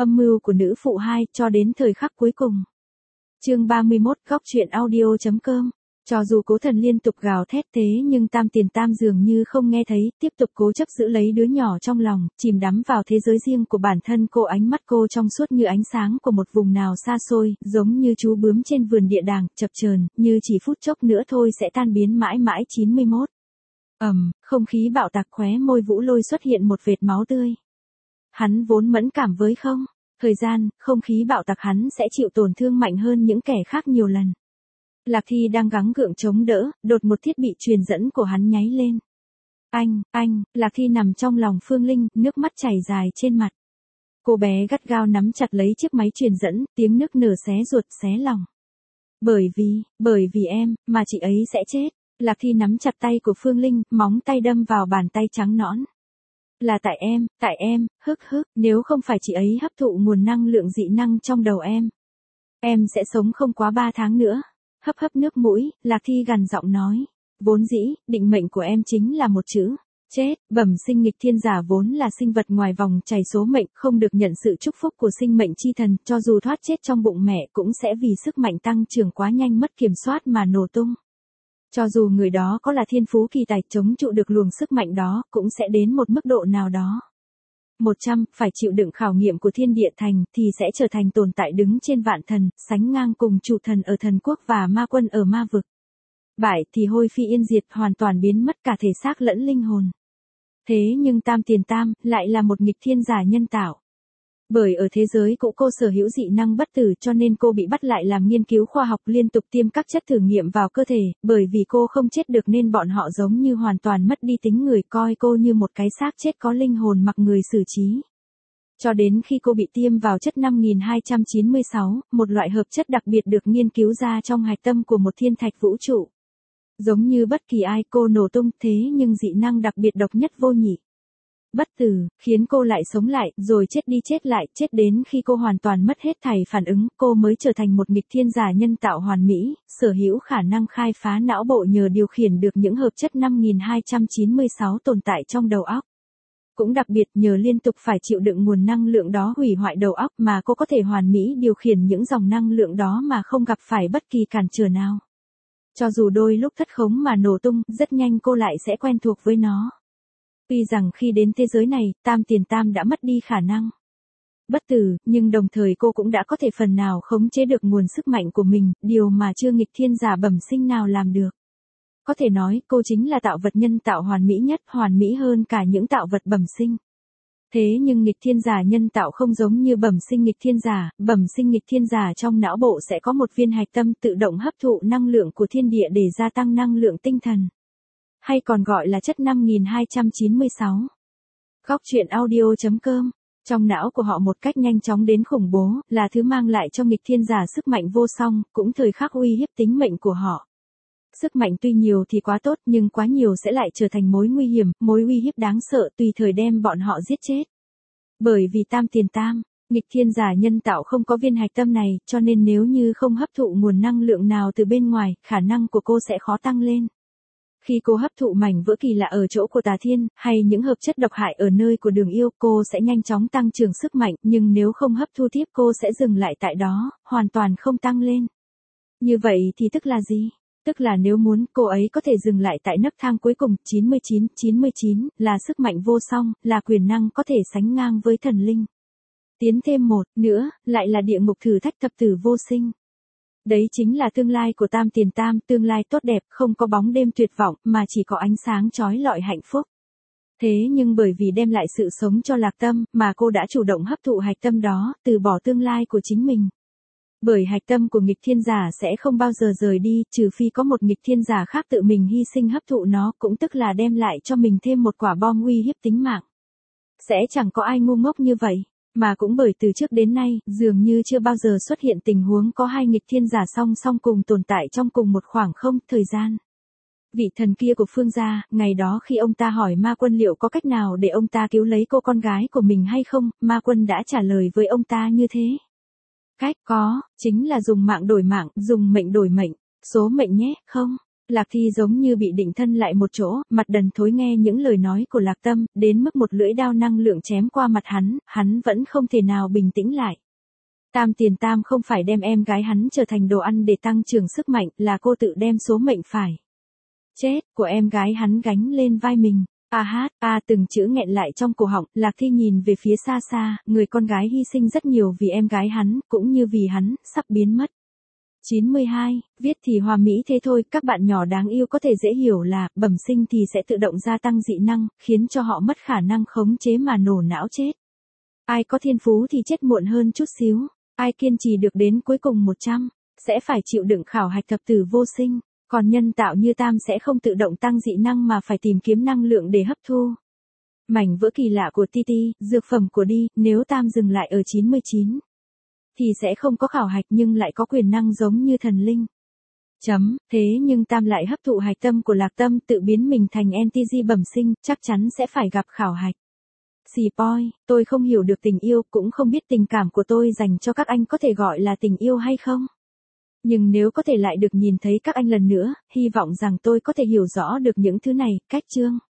Âm mưu của nữ phụ 2 cho đến thời khắc cuối cùng. Chương 31, góc truyện audio.com. Cho dù Cố Thần liên tục gào thét thế nhưng Tam Tiền Tam dường như không nghe thấy, tiếp tục cố chấp giữ lấy đứa nhỏ trong lòng, chìm đắm vào thế giới riêng của bản thân cô. Ánh mắt cô trong suốt như ánh sáng của một vùng nào xa xôi, giống như chú bướm trên vườn địa đàng, chập chờn, như chỉ phút chốc nữa thôi sẽ tan biến mãi mãi. 91. Không khí bạo tạc, khóe môi Vũ Lôi xuất hiện một vệt máu tươi. Hắn vốn mẫn cảm với thời gian, không khí bạo tạc hắn sẽ chịu tổn thương mạnh hơn những kẻ khác nhiều lần. Lạc Thi đang gắng gượng chống đỡ, đột một thiết bị truyền dẫn của hắn nháy lên. Anh, Lạc Thi nằm trong lòng Phương Linh, nước mắt chảy dài trên mặt. Cô bé gắt gao nắm chặt lấy chiếc máy truyền dẫn, tiếng nức nở xé ruột xé lòng. Bởi vì em, mà chị ấy sẽ chết. Lạc Thi nắm chặt tay của Phương Linh, móng tay đâm vào bàn tay trắng nõn. Là tại em, nếu không phải chị ấy hấp thụ nguồn năng lượng dị năng trong đầu em sẽ sống không quá 3 tháng nữa. Hấp nước mũi, Lạc Thi gằn giọng nói. Vốn dĩ, định mệnh của em chính là một chữ, chết. Bẩm sinh nghịch thiên giả vốn là sinh vật ngoài vòng chảy số mệnh, không được nhận sự chúc phúc của sinh mệnh chi thần, cho dù thoát chết trong bụng mẹ cũng sẽ vì sức mạnh tăng trưởng quá nhanh mất kiểm soát mà nổ tung. Cho dù người đó có là thiên phú kỳ tài chống trụ được luồng sức mạnh đó, cũng sẽ đến một mức độ nào đó. 100, phải chịu đựng khảo nghiệm của thiên địa thành, thì sẽ trở thành tồn tại đứng trên vạn thần, sánh ngang cùng chủ thần ở thần quốc và ma quân ở ma vực. Bại thì hôi phi yên diệt, hoàn toàn biến mất cả thể xác lẫn linh hồn. Thế nhưng Tam Tiền Tam lại là một nghịch thiên giả nhân tạo. Bởi ở thế giới cũ cô sở hữu dị năng bất tử cho nên cô bị bắt lại làm nghiên cứu khoa học, liên tục tiêm các chất thử nghiệm vào cơ thể, bởi vì cô không chết được nên bọn họ giống như hoàn toàn mất đi tính người, coi cô như một cái xác chết có linh hồn mặc người xử trí. Cho đến khi cô bị tiêm vào chất 5296, một loại hợp chất đặc biệt được nghiên cứu ra trong hạch tâm của một thiên thạch vũ trụ. Giống như bất kỳ ai cô nổ tung, thế nhưng dị năng đặc biệt độc nhất vô nhị. Bất tử, khiến cô lại sống lại, rồi chết đi chết lại, chết đến khi cô hoàn toàn mất hết thảy phản ứng, cô mới trở thành một nghịch thiên giả nhân tạo hoàn mỹ, sở hữu khả năng khai phá não bộ nhờ điều khiển được những hợp chất 5296 tồn tại trong đầu óc. Cũng đặc biệt nhờ liên tục phải chịu đựng nguồn năng lượng đó hủy hoại đầu óc mà cô có thể hoàn mỹ điều khiển những dòng năng lượng đó mà không gặp phải bất kỳ cản trở nào. Cho dù đôi lúc thất khống mà nổ tung, rất nhanh cô lại sẽ quen thuộc với nó. Tuy rằng khi đến thế giới này, Tam Tiền Tam đã mất đi khả năng bất tử, nhưng đồng thời cô cũng đã có thể phần nào khống chế được nguồn sức mạnh của mình, điều mà chưa nghịch thiên giả bẩm sinh nào làm được. Có thể nói, cô chính là tạo vật nhân tạo hoàn mỹ nhất, hoàn mỹ hơn cả những tạo vật bẩm sinh. Thế nhưng nghịch thiên giả nhân tạo không giống như bẩm sinh nghịch thiên giả trong não bộ sẽ có một viên hạch tâm tự động hấp thụ năng lượng của thiên địa để gia tăng năng lượng tinh thần. Hay còn gọi là chất 5296. Góc truyện audio.com. Trong não của họ một cách nhanh chóng đến khủng bố, là thứ mang lại cho nghịch thiên giả sức mạnh vô song, cũng thời khắc uy hiếp tính mệnh của họ. Sức mạnh tuy nhiều thì quá tốt, nhưng quá nhiều sẽ lại trở thành mối nguy hiểm, mối uy hiếp đáng sợ, tùy thời đem bọn họ giết chết. Bởi vì Tam Tiền Tam, nghịch thiên giả nhân tạo không có viên hạch tâm này, cho nên nếu như không hấp thụ nguồn năng lượng nào từ bên ngoài, khả năng của cô sẽ khó tăng lên. Khi cô hấp thụ mảnh vỡ kỳ lạ ở chỗ của Tà Thiên, hay những hợp chất độc hại ở nơi của Đường Yêu, cô sẽ nhanh chóng tăng trưởng sức mạnh, nhưng nếu không hấp thu tiếp cô sẽ dừng lại tại đó, hoàn toàn không tăng lên. Như vậy thì tức là gì? Tức là nếu muốn, cô ấy có thể dừng lại tại nấc thang cuối cùng, 99, là sức mạnh vô song, là quyền năng có thể sánh ngang với thần linh. Tiến thêm một nữa, lại là địa ngục thử thách thập tử vô sinh. Đấy chính là tương lai của Tam Tiền Tam, tương lai tốt đẹp, không có bóng đêm tuyệt vọng, mà chỉ có ánh sáng chói lọi hạnh phúc. Thế nhưng bởi vì đem lại sự sống cho Lạc Tâm, mà cô đã chủ động hấp thụ hạch tâm đó, từ bỏ tương lai của chính mình. Bởi hạch tâm của nghịch thiên giả sẽ không bao giờ rời đi, trừ phi có một nghịch thiên giả khác tự mình hy sinh hấp thụ nó, cũng tức là đem lại cho mình thêm một quả bom uy hiếp tính mạng. Sẽ chẳng có ai ngu ngốc như vậy. Mà cũng bởi từ trước đến nay, dường như chưa bao giờ xuất hiện tình huống có hai nghịch thiên giả song song cùng tồn tại trong cùng một khoảng không thời gian. Vị thần kia của Phương gia, ngày đó khi ông ta hỏi Ma Quân liệu có cách nào để ông ta cứu lấy cô con gái của mình hay không, Ma Quân đã trả lời với ông ta như thế. Cách có, chính là dùng mạng đổi mạng, dùng mệnh đổi mệnh, số mệnh nhé, không. Lạc Thi giống như bị định thân lại một chỗ, mặt đần thối nghe những lời nói của Lạc Tâm, đến mức một lưỡi đao năng lượng chém qua mặt hắn vẫn không thể nào bình tĩnh lại. Tam Tiền Tam không phải đem em gái hắn trở thành đồ ăn để tăng trưởng sức mạnh, là cô tự đem số mệnh phải chết của em gái hắn gánh lên vai mình. Từng chữ nghẹn lại trong cổ họng, Lạc Thi nhìn về phía xa xa, người con gái hy sinh rất nhiều vì em gái hắn, cũng như vì hắn, sắp biến mất. 92, viết thì hoa mỹ thế thôi, các bạn nhỏ đáng yêu có thể dễ hiểu là, bẩm sinh thì sẽ tự động gia tăng dị năng, khiến cho họ mất khả năng khống chế mà nổ não chết. Ai có thiên phú thì chết muộn hơn chút xíu, ai kiên trì được đến cuối cùng 100, sẽ phải chịu đựng khảo hạch thập tử vô sinh. Còn nhân tạo như Tam sẽ không tự động tăng dị năng mà phải tìm kiếm năng lượng để hấp thu. Mảnh vỡ kỳ lạ của Titi, dược phẩm của Đi, nếu Tam dừng lại ở 99, thì sẽ không có khảo hạch nhưng lại có quyền năng giống như thần linh. Thế nhưng Tam lại hấp thụ hạch tâm của Lạc Tâm tự biến mình thành NTG bẩm sinh, chắc chắn sẽ phải gặp khảo hạch. Boy, tôi không hiểu được tình yêu, cũng không biết tình cảm của tôi dành cho các anh có thể gọi là tình yêu hay không. Nhưng nếu có thể lại được nhìn thấy các anh lần nữa, hy vọng rằng tôi có thể hiểu rõ được những thứ này. Cách chương